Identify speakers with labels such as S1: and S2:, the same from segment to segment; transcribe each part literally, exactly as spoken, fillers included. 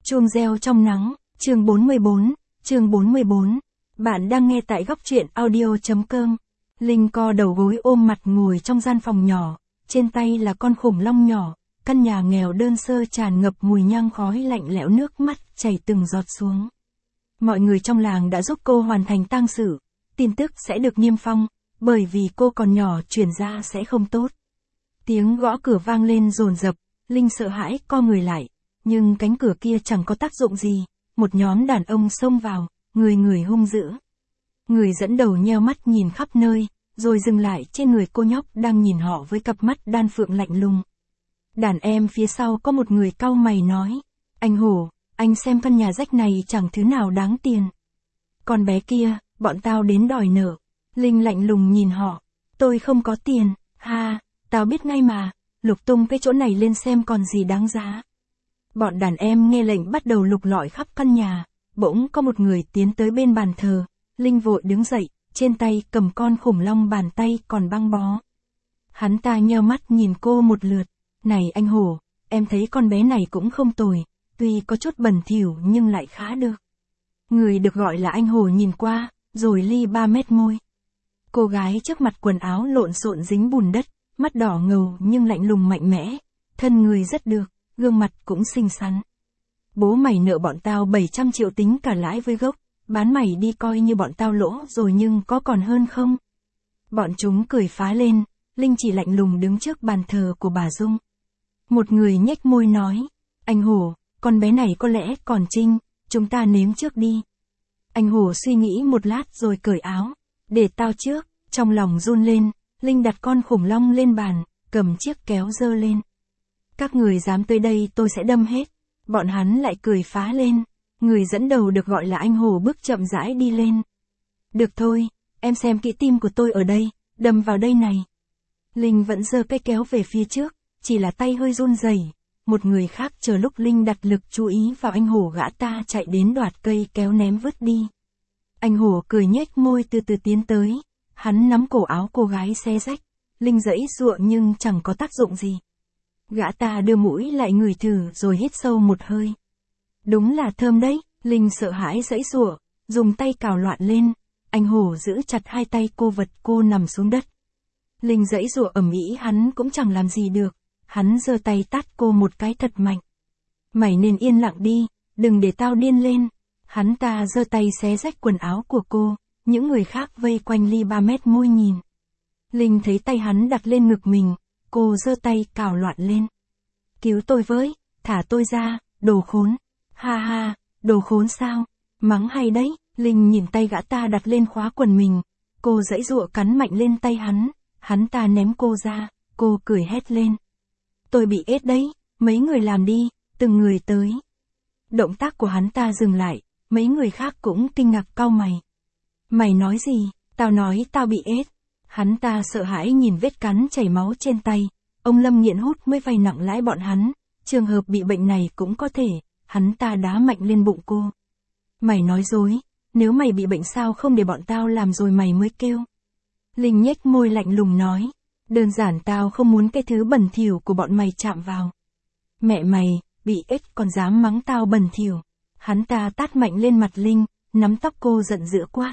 S1: Chuông reo trong nắng, chương bốn mươi bốn, chương bốn mươi bốn. Bạn đang nghe tại góc truyện audio chấm com. Linh co đầu gối ôm mặt ngồi trong gian phòng nhỏ, trên tay là con khủng long nhỏ, căn nhà nghèo đơn sơ tràn ngập mùi nhang khói lạnh lẽo, nước mắt chảy từng giọt xuống. Mọi người trong làng đã giúp cô hoàn thành tang sự, tin tức sẽ được niêm phong, bởi vì cô còn nhỏ truyền ra sẽ không tốt. Tiếng gõ cửa vang lên dồn dập, Linh sợ hãi co người lại, nhưng cánh cửa kia chẳng có tác dụng gì, một nhóm đàn ông xông vào, người người hung dữ. Người dẫn đầu nheo mắt nhìn khắp nơi, rồi dừng lại trên người cô nhóc đang nhìn họ với cặp mắt đan phượng lạnh lùng. Đàn em phía sau có một người cau mày nói, anh Hổ, anh xem căn nhà rách này chẳng thứ nào đáng tiền. Con bé kia, bọn tao đến đòi nợ. Linh lạnh lùng nhìn họ, tôi không có tiền, ha, tao biết ngay mà, lục tung cái chỗ này lên xem còn gì đáng giá. Bọn đàn em nghe lệnh bắt đầu lục lọi khắp căn nhà, bỗng có một người tiến tới bên bàn thờ, Linh vội đứng dậy, trên tay cầm con khủng long, bàn tay còn băng bó. Hắn ta nheo mắt nhìn cô một lượt, này anh Hổ, em thấy con bé này cũng không tồi, tuy có chút bẩn thỉu nhưng lại khá được. Người được gọi là anh Hổ nhìn qua, rồi li ba mét môi. Cô gái trước mặt quần áo lộn xộn dính bùn đất, mắt đỏ ngầu nhưng lạnh lùng mạnh mẽ, thân người rất được, gương mặt cũng xinh xắn. Bố mày nợ bọn tao bảy trăm triệu tính cả lãi với gốc, bán mày đi coi như bọn tao lỗ rồi nhưng có còn hơn không? Bọn chúng cười phá lên, Linh chỉ lạnh lùng đứng trước bàn thờ của bà Dung. Một người nhếch môi nói, anh Hổ, con bé này có lẽ còn trinh, chúng ta nếm trước đi. Anh Hổ suy nghĩ một lát rồi cởi áo, để tao trước, trong lòng run lên, Linh đặt con khủng long lên bàn, cầm chiếc kéo giơ lên. Các người dám tới đây tôi sẽ đâm hết. Bọn hắn lại cười phá lên, người dẫn đầu được gọi là anh Hổ bước chậm rãi đi lên. Được thôi, em xem kỹ tim của tôi ở đây, đâm vào đây này. Linh vẫn giơ cây kéo về phía trước, chỉ là tay hơi run rẩy. Một người khác chờ lúc Linh đặt lực chú ý vào anh Hổ, gã ta chạy đến đoạt cây kéo ném vứt đi. Anh Hổ cười nhếch môi từ từ tiến tới, hắn nắm cổ áo cô gái xé rách, Linh giãy giụa nhưng chẳng có tác dụng gì. Gã ta đưa mũi lại ngửi thử rồi hít sâu một hơi. Đúng là thơm đấy, Linh sợ hãi giãy giụa, dùng tay cào loạn lên, anh Hổ giữ chặt hai tay cô, vật cô nằm xuống đất. Linh giãy giụa ầm ĩ, hắn cũng chẳng làm gì được, hắn giơ tay tát cô một cái thật mạnh. Mày nên yên lặng đi, đừng để tao điên lên. Hắn ta giơ tay xé rách quần áo của cô, những người khác vây quanh li ba mét môi nhìn. Linh thấy tay hắn đặt lên ngực mình, cô giơ tay cào loạn lên. Cứu tôi với, thả tôi ra, đồ khốn. Ha ha, đồ khốn sao? Mắng hay đấy. Linh nhìn tay gã ta đặt lên khóa quần mình, cô giãy giụa cắn mạnh lên tay hắn, hắn ta ném cô ra, cô cười hét lên. Tôi bị ết đấy, mấy người làm đi, từng người tới. Động tác của hắn ta dừng lại, mấy người khác cũng kinh ngạc cau mày. Mày nói gì? Tao nói tao bị ết. Hắn ta sợ hãi nhìn vết cắn chảy máu trên tay, ông Lâm nghiện hút mới vay nặng lãi bọn hắn, trường hợp bị bệnh này cũng có thể, hắn ta đá mạnh lên bụng cô. Mày nói dối, nếu mày bị bệnh sao không để bọn tao làm rồi mày mới kêu. Linh nhếch môi lạnh lùng nói, đơn giản tao không muốn cái thứ bẩn thỉu của bọn mày chạm vào. Mẹ mày, bị ết còn dám mắng tao bẩn thỉu. Hắn ta tát mạnh lên mặt Linh, nắm tóc cô giận dữ quát.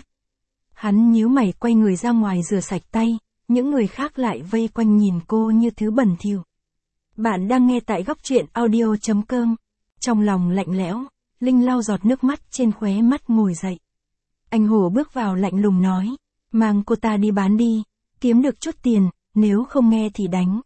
S1: Hắn nhíu mày quay người ra ngoài rửa sạch tay, những người khác lại vây quanh nhìn cô như thứ bẩn thỉu. Bạn đang nghe tại góc truyện audio chấm com. Trong lòng lạnh lẽo, Linh lau giọt nước mắt trên khóe mắt ngồi dậy. Anh Hổ bước vào lạnh lùng nói, mang cô ta đi bán đi, kiếm được chút tiền, nếu không nghe thì đánh.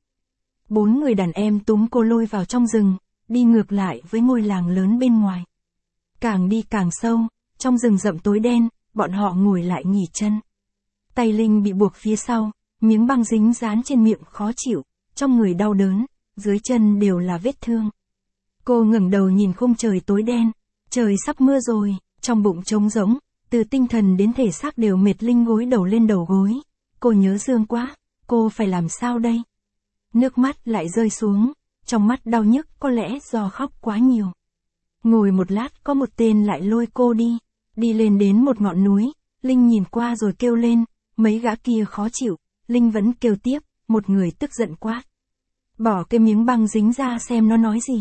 S1: Bốn người đàn em túm cô lôi vào trong rừng, đi ngược lại với ngôi làng lớn bên ngoài. Càng đi càng sâu, trong rừng rậm tối đen, bọn họ ngồi lại nghỉ chân. Tay Linh bị buộc phía sau, miếng băng dính dán trên miệng khó chịu, trong người đau đớn, dưới chân đều là vết thương. Cô ngẩng đầu nhìn khung trời tối đen, trời sắp mưa rồi, trong bụng trống rỗng, từ tinh thần đến thể xác đều mệt. Linh gối đầu lên đầu gối, cô nhớ Dương quá, cô phải làm sao đây? Nước mắt lại rơi xuống, trong mắt đau nhức, có lẽ do khóc quá nhiều. Ngồi một lát có một tên lại lôi cô đi, đi lên đến một ngọn núi, Linh nhìn qua rồi kêu lên, mấy gã kia khó chịu, Linh vẫn kêu tiếp, một người tức giận quát. Bỏ cái miếng băng dính ra xem nó nói gì.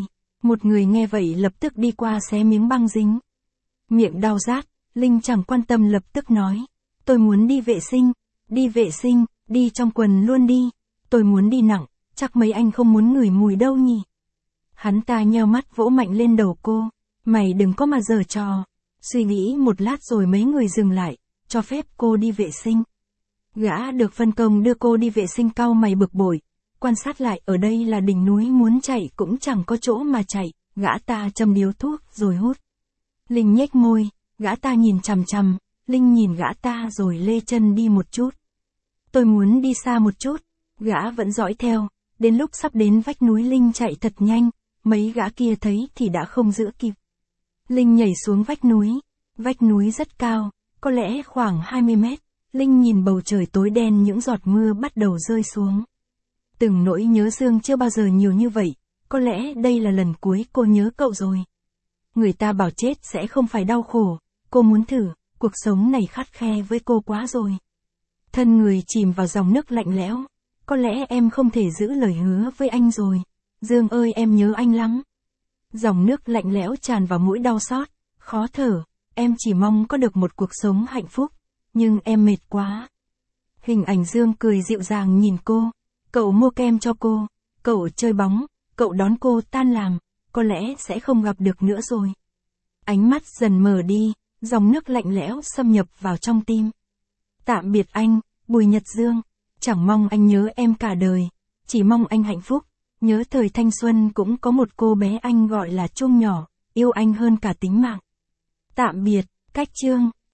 S1: Một người nghe vậy lập tức đi qua xé miếng băng dính. Miệng đau rát, Linh chẳng quan tâm lập tức nói. Tôi muốn đi vệ sinh, đi vệ sinh, đi trong quần luôn đi. Tôi muốn đi nặng, chắc mấy anh không muốn ngửi mùi đâu nhỉ. Hắn ta nheo mắt vỗ mạnh lên đầu cô. Mày đừng có mà giở trò. Suy nghĩ một lát rồi mấy người dừng lại, cho phép cô đi vệ sinh. Gã được phân công đưa cô đi vệ sinh cau mày bực bội. Quan sát lại ở đây là đỉnh núi, muốn chạy cũng chẳng có chỗ mà chạy. Gã ta châm điếu thuốc rồi hút. Linh nhếch môi, gã ta nhìn chằm chằm. Linh nhìn gã ta rồi lê chân đi một chút. Tôi muốn đi xa một chút. Gã vẫn dõi theo. Đến lúc sắp đến vách núi Linh chạy thật nhanh. Mấy gã kia thấy thì đã không giữ kịp. Linh nhảy xuống vách núi. Vách núi rất cao, có lẽ khoảng hai mươi mét. Linh nhìn bầu trời tối đen, những giọt mưa bắt đầu rơi xuống. Từng nỗi nhớ Dương chưa bao giờ nhiều như vậy. Có lẽ đây là lần cuối cô nhớ cậu rồi. Người ta bảo chết sẽ không phải đau khổ. Cô muốn thử, cuộc sống này khắt khe với cô quá rồi. Thân người chìm vào dòng nước lạnh lẽo. Có lẽ em không thể giữ lời hứa với anh rồi. Dương ơi, em nhớ anh lắm. Dòng nước lạnh lẽo tràn vào mũi, đau xót, khó thở. Em chỉ mong có được một cuộc sống hạnh phúc. Nhưng em mệt quá. Hình ảnh Dương cười dịu dàng nhìn cô. Cậu mua kem cho cô. Cậu chơi bóng. Cậu đón cô tan làm. Có lẽ sẽ không gặp được nữa rồi. Ánh mắt dần mờ đi. Dòng nước lạnh lẽo xâm nhập vào trong tim. Tạm biệt anh, Bùi Nhật Dương. Chẳng mong anh nhớ em cả đời. Chỉ mong anh hạnh phúc. Nhớ thời thanh xuân cũng có một cô bé anh gọi là Trung nhỏ. Yêu anh hơn cả tính mạng. Tạm biệt, Cách Chương.